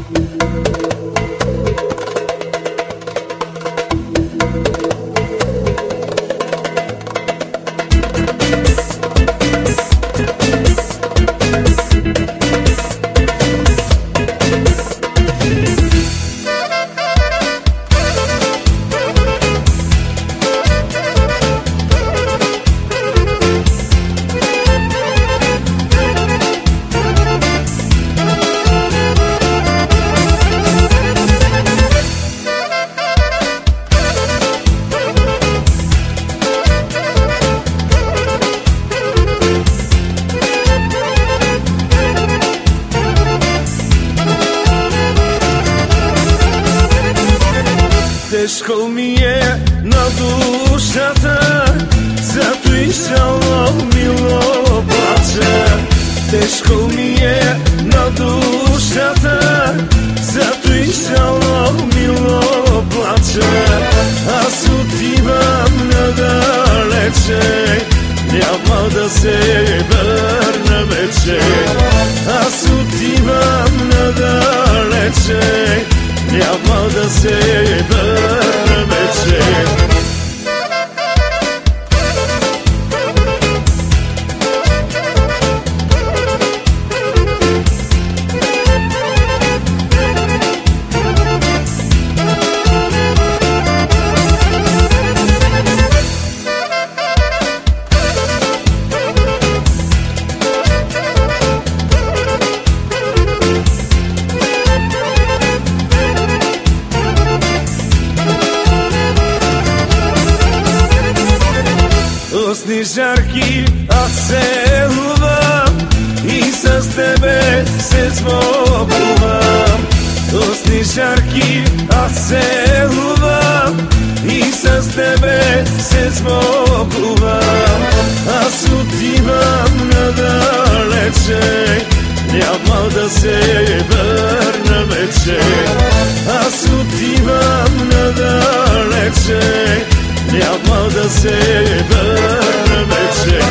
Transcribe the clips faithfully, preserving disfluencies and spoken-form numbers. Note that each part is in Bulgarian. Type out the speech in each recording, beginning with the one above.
Teško mi je na dušata, zato i šalom milo plače. Teško mi je na dušata, zato i šalom milo plače. A sutivam nadaleče, няма да се върна вече. Аз отивам надалече, няма да се върна вече. Снежарки, аз целувам и с тебе се смогувам. О, снежарки, аз целувам и с тебе се смогувам. Аз отивам надалече, няма да се върна вече. Аз отивам надалече, няма да се върна вече.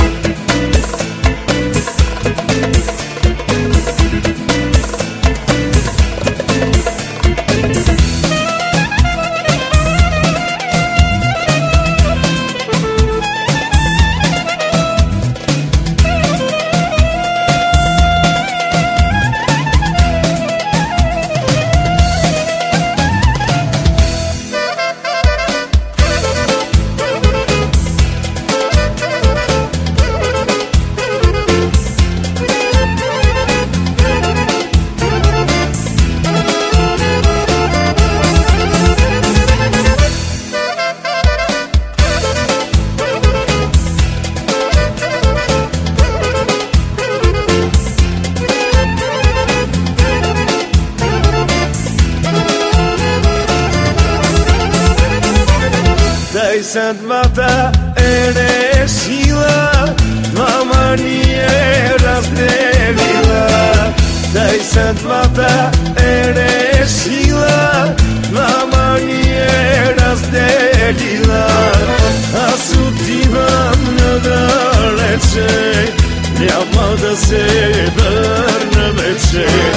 Дай съдбата е решила, мама ни е разделила. Дай съдбата е решила, мама ни е разделила. Аз отивам надалече, няма да се върна вече.